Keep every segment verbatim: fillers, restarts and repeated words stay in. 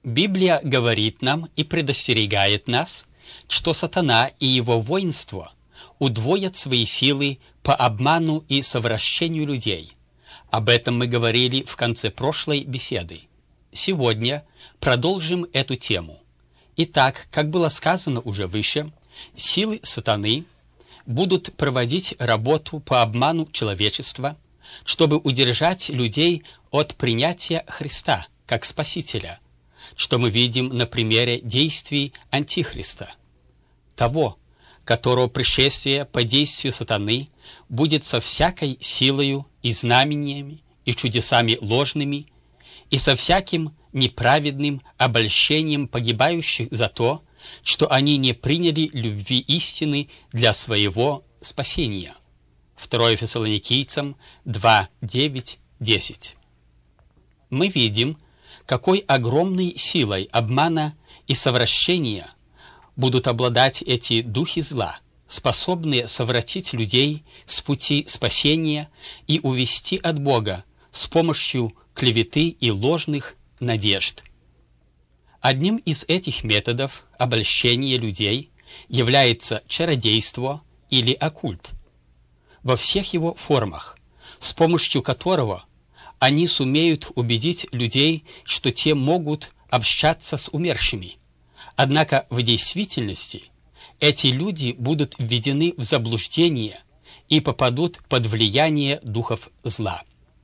Библия говорит нам и предостерегает нас, что сатана и его воинство удвоят свои силы по обману и совращению людей. Об этом мы говорили в конце прошлой беседы. Сегодня продолжим эту тему. Итак, как было сказано уже выше, силы сатаны будут проводить работу по обману человечества, чтобы удержать людей от принятия Христа как Спасителя, что мы видим на примере действий Антихриста, того, которого пришествие по действию сатаны будет со всякой силою и знамениями, и чудесами ложными, и со всяким неправедным обольщением погибающих за то, что они не приняли любви истины для своего спасения. второе Фессалоникийцам два, девять, десять. Мы видим, какой огромной силой обмана и совращения будут обладать эти духи зла, способные совратить людей с пути спасения и увести от Бога с помощью клеветы и ложных надежд. Одним из этих методов обольщения людей является чародейство или оккульт во всех его формах, с помощью которого они сумеют убедить людей, что те могут общаться с умершими. Однако в действительности эти люди будут введены в заблуждение и попадут под влияние духов зла.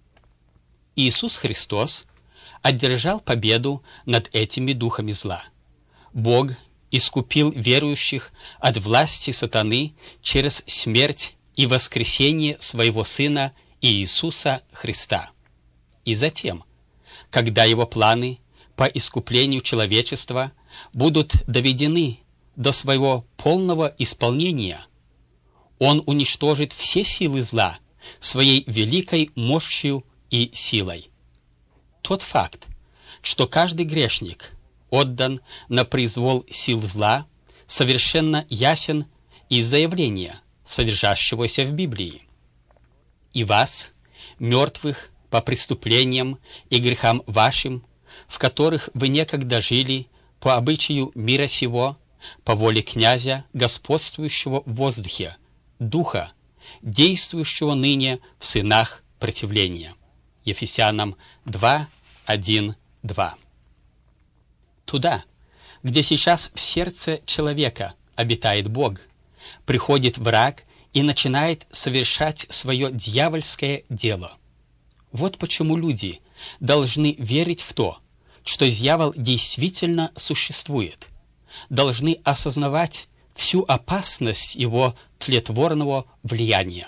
Иисус Христос одержал победу над этими духами зла. Бог искупил верующих от власти сатаны через смерть и воскресение своего Сына Иисуса Христа. И затем, когда его планы по искуплению человечества будут доведены до своего полного исполнения, он уничтожит все силы зла своей великой мощью и силой. Тот факт, что каждый грешник отдан на произвол сил зла, совершенно ясен из заявления, содержащегося в Библии. «И вас, мертвых по преступлениям и грехам вашим, в которых вы некогда жили по обычаю мира сего, по воле князя, господствующего в воздухе, духа, действующего ныне в сынах противления». Ефесянам два, один, два. Туда, где сейчас в сердце человека обитает Бог, приходит враг и начинает совершать свое дьявольское дело. Вот почему люди должны верить в то, что дьявол действительно существует, должны осознавать всю опасность его тлетворного влияния.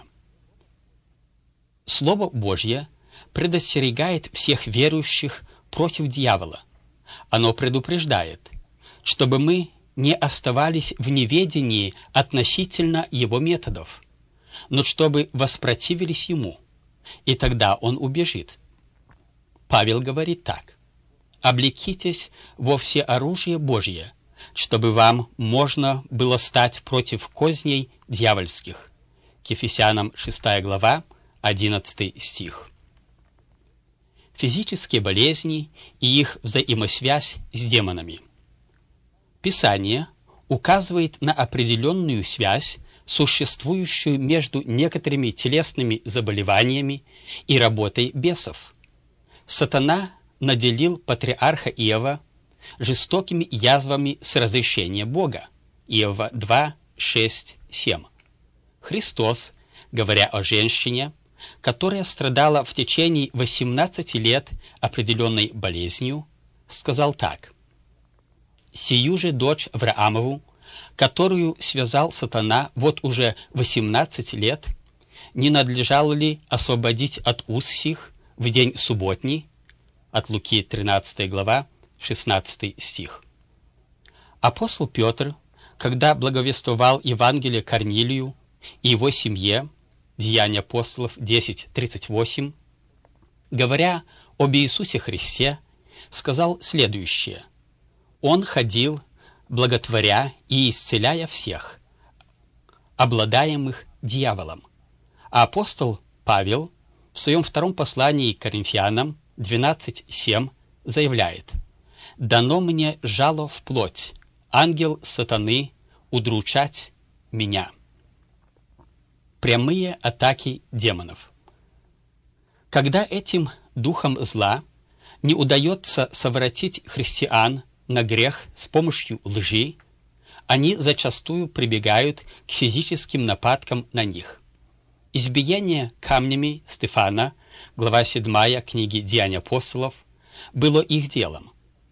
Слово Божье предостерегает всех верующих против дьявола. Оно предупреждает, чтобы мы не оставались в неведении относительно его методов, но чтобы воспротивились ему, и тогда он убежит. Павел говорит так: «Облекитесь во всеоружие Божье, чтобы вам можно было стать против козней дьявольских». К Ефесянам шестая глава, одиннадцатый стих. Физические болезни и их взаимосвязь с демонами. Писание указывает на определенную связь, существующую между некоторыми телесными заболеваниями и работой бесов. Сатана наделил патриарха Иова жестокими язвами с разрешения Бога. Иова два, шесть, семь. Христос, говоря о женщине, которая страдала в течение восемнадцати лет определенной болезнью, сказал так: «Сию же дочь Авраамову, которую связал сатана вот уже восемнадцать лет, не надлежало ли освободить от уз сих в день субботний?» От Луки тринадцатая глава, шестнадцатый стих. Апостол Петр, когда благовествовал Евангелие Корнилию и его семье, Деяния апостолов десять, тридцать восемь, говоря об Иисусе Христе, сказал следующее: «Он ходил, благотворя и исцеляя всех, обладаемых дьяволом». А апостол Павел в своем втором послании к Коринфянам двенадцать, семь заявляет: дано мне жало в плоть, ангел сатаны, удручать меня. Прямые атаки демонов. Когда этим духом зла не удается совратить христиан на грех с помощью лжи, они зачастую прибегают к физическим нападкам на них. Избиение камнями Стефана, глава седьмая книги «Деяния апостолов», было их делом.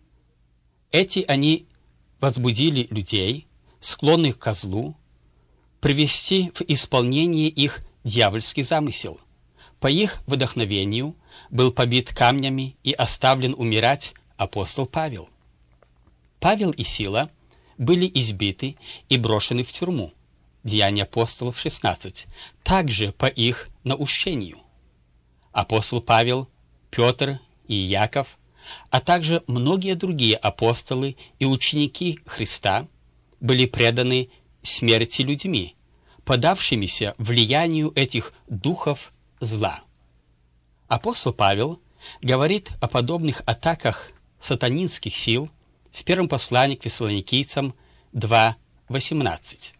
Эти они возбудили людей, склонных к злу, привести в исполнение их дьявольский замысел. По их вдохновению был побит камнями и оставлен умирать апостол Павел. Павел и Сила были избиты и брошены в тюрьму. Деяния апостолов шестнадцать, также по их наущению. Апостол Павел, Петр и Яков, а также многие другие апостолы и ученики Христа были преданы смерти людьми, поддавшимися влиянию этих духов зла. Апостол Павел говорит о подобных атаках сатанинских сил в первом послании к Фессалоникийцам два восемнадцать.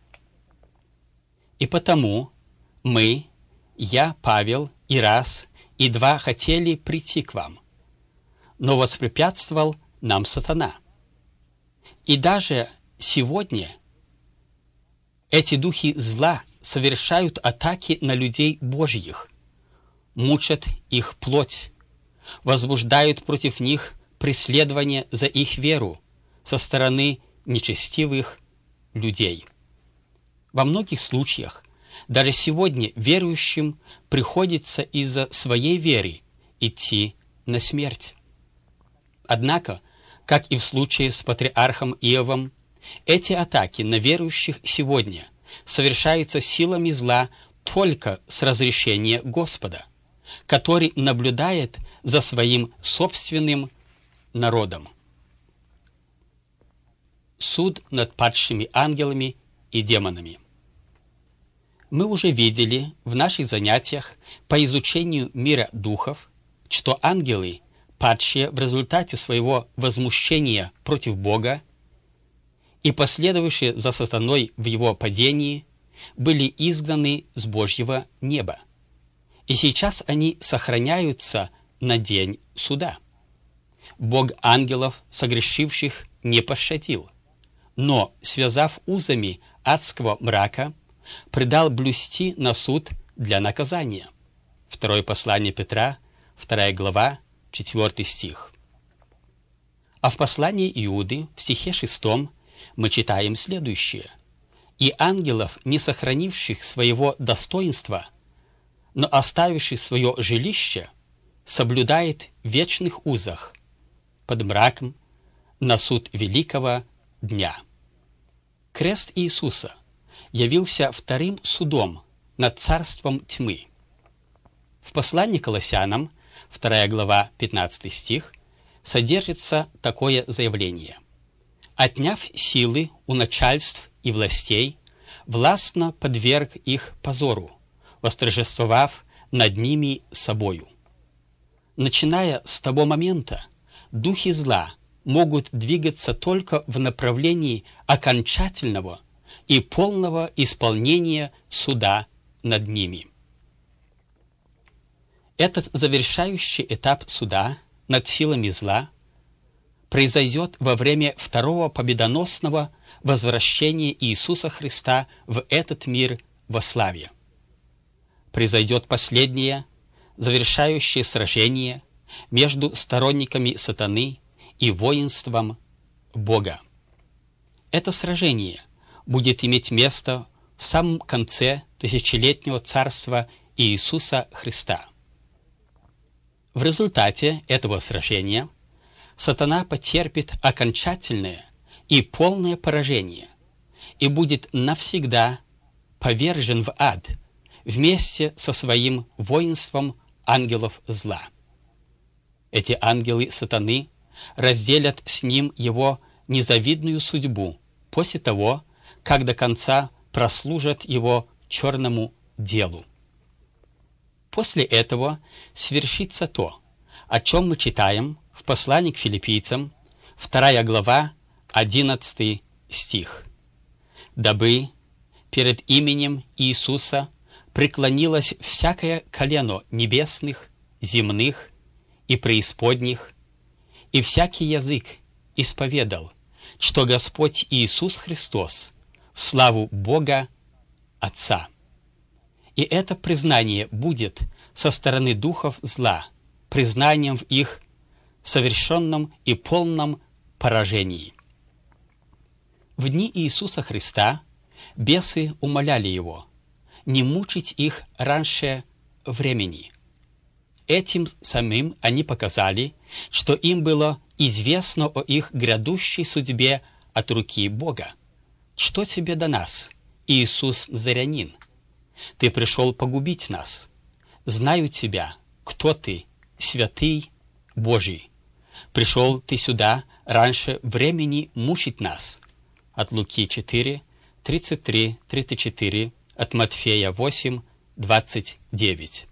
«И потому мы, я, Павел, и раз, и два хотели прийти к вам, но воспрепятствовал нам сатана. И даже сегодня эти духи зла совершают атаки на людей Божьих, мучат их плоть, возбуждают против них преследование за их веру со стороны нечестивых людей. Во многих случаях даже сегодня верующим приходится из-за своей веры идти на смерть. Однако, как и в случае с патриархом Иовом, эти атаки на верующих сегодня совершаются силами зла только с разрешения Господа, который наблюдает за своим собственным народом. Суд над падшими ангелами и демонами. Мы уже видели в наших занятиях по изучению мира духов, что ангелы, падшие в результате своего возмущения против Бога и последовавшие за сатаной в его падении, были изгнаны с Божьего неба. И сейчас они сохраняются на день суда. Бог ангелов, согрешивших, не пощадил, но, связав узами адского мрака, предал блюсти на суд для наказания. Второе послание Петра, вторая глава, четвертый стих. А в послании Иуды, в стихе шестом, мы читаем следующее: «И ангелов, не сохранивших своего достоинства, но оставивших свое жилище, соблюдает в вечных узах, под мраком, на суд великого дня». Крест Иисуса явился вторым судом над царством тьмы. В послании к Колоссянам, вторая глава, пятнадцатый стих, содержится такое заявление: «Отняв силы у начальств и властей, властно подверг их позору, восторжествовав над ними собою». Начиная с того момента, духи зла могут двигаться только в направлении окончательного и полного исполнения суда над ними. Этот завершающий этап суда над силами зла произойдет во время второго победоносного возвращения Иисуса Христа в этот мир во славе. Произойдет последнее, завершающее сражение между сторонниками сатаны и воинством Бога. Это сражение будет иметь место в самом конце тысячелетнего царства Иисуса Христа. В результате этого сражения сатана потерпит окончательное и полное поражение и будет навсегда повержен в ад вместе со своим воинством ангелов зла. Эти ангелы сатаны разделят с ним его незавидную судьбу после того, как до конца прослужат его черному делу. После этого свершится то, о чем мы читаем в послании к филиппийцам, вторая глава, одиннадцатый стих. «Дабы перед именем Иисуса преклонилось всякое колено небесных, земных и преисподних, и всякий язык исповедал, что Господь Иисус Христос в славу Бога Отца». И это признание будет со стороны духов зла, признанием в их совершенном и полном поражении. В дни Иисуса Христа бесы умоляли Его не мучить их раньше времени. Этим самым они показали, что им было известно о их грядущей судьбе от руки Бога. «Что тебе до нас, Иисус Назарянин? Ты пришел погубить нас. Знаю тебя, кто ты, святый Божий. Пришел ты сюда раньше времени мучить нас». От Луки четыре, тридцать три, тридцать четыре, от Матфея восемь, двадцать девять.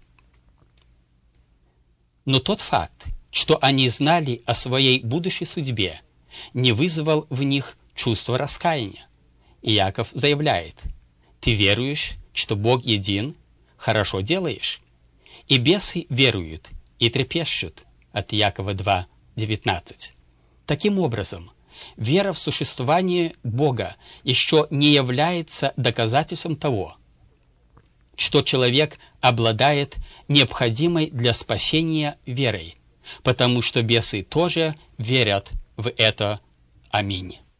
Но тот факт, что они знали о своей будущей судьбе, не вызвал в них чувства раскаяния. Иаков заявляет: «Ты веруешь, что Бог един, хорошо делаешь». И бесы веруют и трепещут. От Иакова два, девятнадцать. Таким образом, вера в существование Бога еще не является доказательством того, что человек обладает необходимой для спасения верой, потому что бесы тоже верят в это. Аминь.